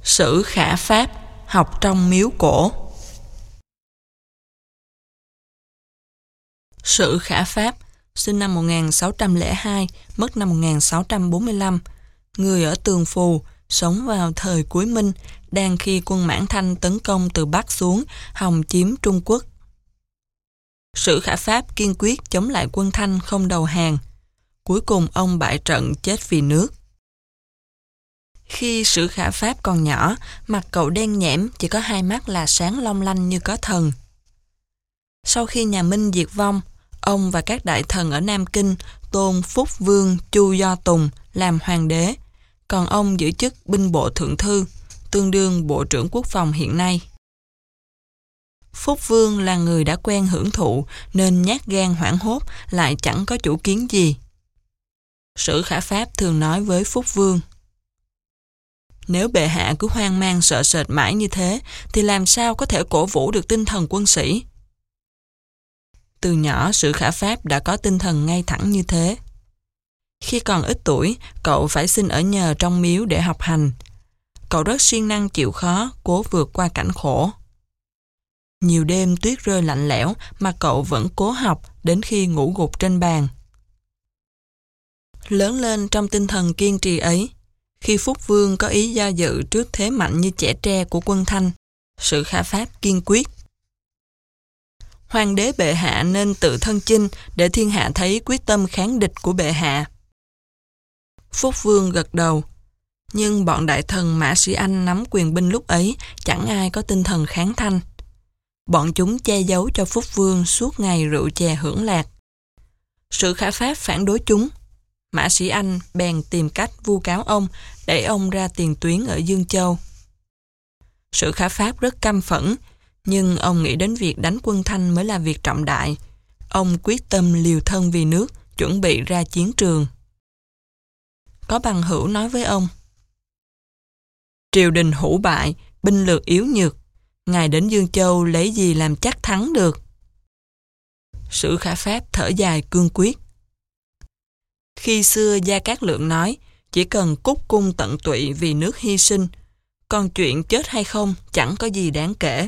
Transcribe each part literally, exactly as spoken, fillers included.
Sử Khả Pháp học trong miếu cổ. Sử Khả Pháp sinh năm một nghìn sáu trăm lẻ hai, mất năm một nghìn sáu trăm bốn mươi lăm, người ở Tường Phù, sống vào thời cuối Minh, đang khi quân Mãn Thanh tấn công từ Bắc xuống, hòng chiếm Trung Quốc. Sử Khả Pháp kiên quyết chống lại quân Thanh không đầu hàng. Cuối cùng ông bại trận chết vì nước. Khi Sử Khả Pháp còn nhỏ, mặt cậu đen nhẽm, chỉ có hai mắt là sáng long lanh như có thần. Sau khi nhà Minh diệt vong, ông và các đại thần ở Nam Kinh tôn Phúc Vương Chu Do Tùng làm hoàng đế, còn ông giữ chức binh bộ thượng thư, tương đương bộ trưởng quốc phòng hiện nay. Phúc Vương là người đã quen hưởng thụ nên nhát gan hoảng hốt, lại chẳng có chủ kiến gì. Sử Khả Pháp thường nói với Phúc Vương: "Nếu bệ hạ cứ hoang mang sợ sệt mãi như thế, thì làm sao có thể cổ vũ được tinh thần quân sĩ?" Từ nhỏ, Sử Khả Pháp đã có tinh thần ngay thẳng như thế. Khi còn ít tuổi, cậu phải xin ở nhờ trong miếu để học hành. Cậu rất siêng năng chịu khó, cố vượt qua cảnh khổ. Nhiều đêm tuyết rơi lạnh lẽo mà cậu vẫn cố học đến khi ngủ gục trên bàn. Lớn lên trong tinh thần kiên trì ấy, khi Phúc Vương có ý do dự trước thế mạnh như chẻ tre của quân Thanh, Sử Khả Pháp kiên quyết: "Hoàng đế bệ hạ nên tự thân chinh để thiên hạ thấy quyết tâm kháng địch của bệ hạ." Phúc Vương gật đầu, nhưng bọn đại thần Mã Sĩ Anh nắm quyền binh lúc ấy chẳng ai có tinh thần kháng Thanh. Bọn chúng che giấu cho Phúc Vương suốt ngày rượu chè hưởng lạc. Sử Khả Pháp phản đối chúng. Mã Sĩ Anh bèn tìm cách vu cáo ông, đẩy ông ra tiền tuyến ở Dương Châu. Sử Khả Pháp rất căm phẫn, nhưng ông nghĩ đến việc đánh quân Thanh mới là việc trọng đại. Ông quyết tâm liều thân vì nước, chuẩn bị ra chiến trường. Có bằng hữu nói với ông: "Triều đình hủ bại, binh lược yếu nhược, ngài đến Dương Châu lấy gì làm chắc thắng được?" Sử Khả Pháp thở dài cương quyết: "Khi xưa Gia Cát Lượng nói, chỉ cần cúc cung tận tụy vì nước hy sinh, còn chuyện chết hay không chẳng có gì đáng kể."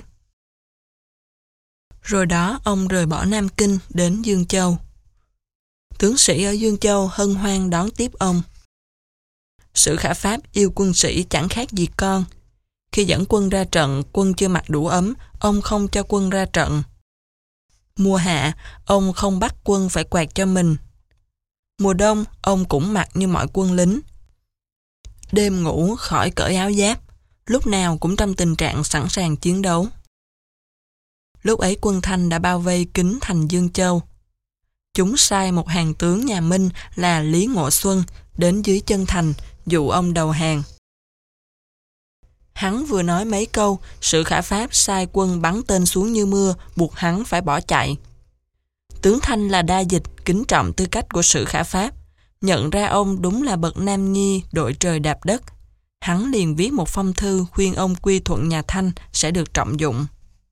Rồi đó ông rời bỏ Nam Kinh đến Dương Châu. Tướng sĩ ở Dương Châu hân hoan đón tiếp ông. Sử Khả Pháp yêu quân sĩ chẳng khác gì con. Khi dẫn quân ra trận, quân chưa mặc đủ ấm, ông không cho quân ra trận. Mùa hạ, ông không bắt quân phải quạt cho mình. Mùa đông, ông cũng mặc như mọi quân lính. Đêm ngủ khỏi cởi áo giáp, lúc nào cũng trong tình trạng sẵn sàng chiến đấu. Lúc ấy quân Thanh đã bao vây kín thành Dương Châu. Chúng sai một hàng tướng nhà Minh là Lý Ngộ Xuân đến dưới chân thành, dụ ông đầu hàng. Hắn vừa nói mấy câu, Sử Khả Pháp sai quân bắn tên xuống như mưa, buộc hắn phải bỏ chạy. Tướng Thanh là Đa Dịch kính trọng tư cách của Sử Khả Pháp, nhận ra ông đúng là bậc nam nhi đội trời đạp đất. Hắn liền viết một phong thư khuyên ông quy thuận nhà Thanh sẽ được trọng dụng.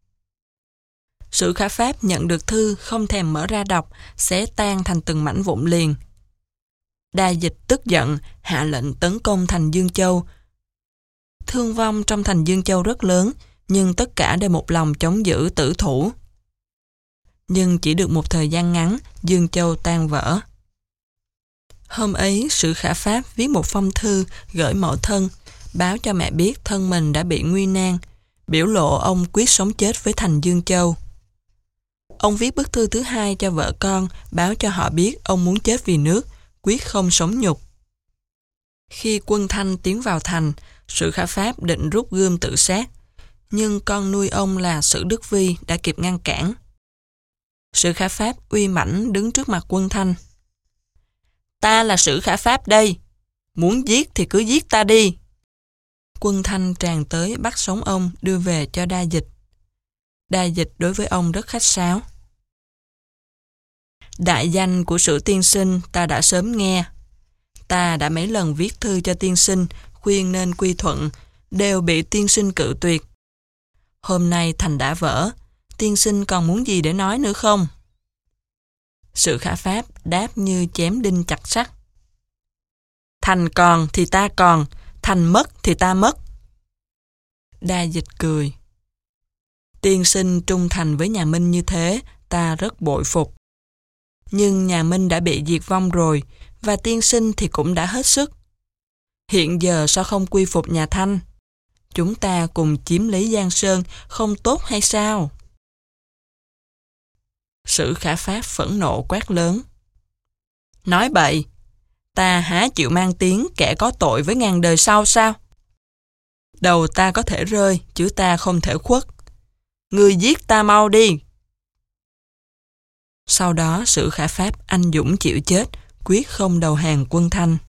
Sử Khả Pháp nhận được thư không thèm mở ra đọc, xé tan thành từng mảnh vụn liền. Đa Dịch tức giận, hạ lệnh tấn công thành Dương Châu. Thương vong trong thành Dương Châu rất lớn, nhưng tất cả đều một lòng chống giữ tử thủ. Nhưng chỉ được một thời gian ngắn, Dương Châu tan vỡ. Hôm ấy, Sử Khả Pháp viết một phong thư gửi mẫu thân, báo cho mẹ biết thân mình đã bị nguy nan, biểu lộ ông quyết sống chết với thành Dương Châu. Ông viết bức thư thứ hai cho vợ con, báo cho họ biết ông muốn chết vì nước, quyết không sống nhục. Khi quân Thanh tiến vào thành, Sử Khả Pháp định rút gươm tự sát, nhưng con nuôi ông là Sử Đức Vi đã kịp ngăn cản. Sử Khả Pháp uy mãnh đứng trước mặt quân Thanh: "Ta là Sử Khả Pháp đây, muốn giết thì cứ giết ta đi." Quân Thanh tràn tới bắt sống ông, đưa về cho Đa Dịch. Đa Dịch đối với ông rất khách sáo: "Đại danh của Sử tiên sinh ta đã sớm nghe. Ta đã mấy lần viết thư cho tiên sinh, khuyên nên quy thuận, đều bị tiên sinh cự tuyệt. Hôm nay thành đã vỡ, tiên sinh còn muốn gì để nói nữa không?" Sử Khả Pháp đáp như chém đinh chặt sắt: "Thành còn thì ta còn, thành mất thì ta mất." Đa Dịch cười. Tiên sinh trung thành với nhà Minh như thế, ta rất bội phục. Nhưng nhà Minh đã bị diệt vong rồi, và tiên sinh thì cũng đã hết sức. Hiện giờ sao không quy phục nhà Thanh? Chúng ta cùng chiếm lấy Giang Sơn không tốt hay sao? Sử Khả Pháp phẫn nộ quát lớn. Nói bậy, ta há chịu mang tiếng kẻ có tội với ngàn đời sau sao? Đầu ta có thể rơi, chứ ta không thể khuất. Ngươi giết ta mau đi. Sau đó Sử Khả Pháp anh dũng chịu chết, quyết không đầu hàng quân Thanh.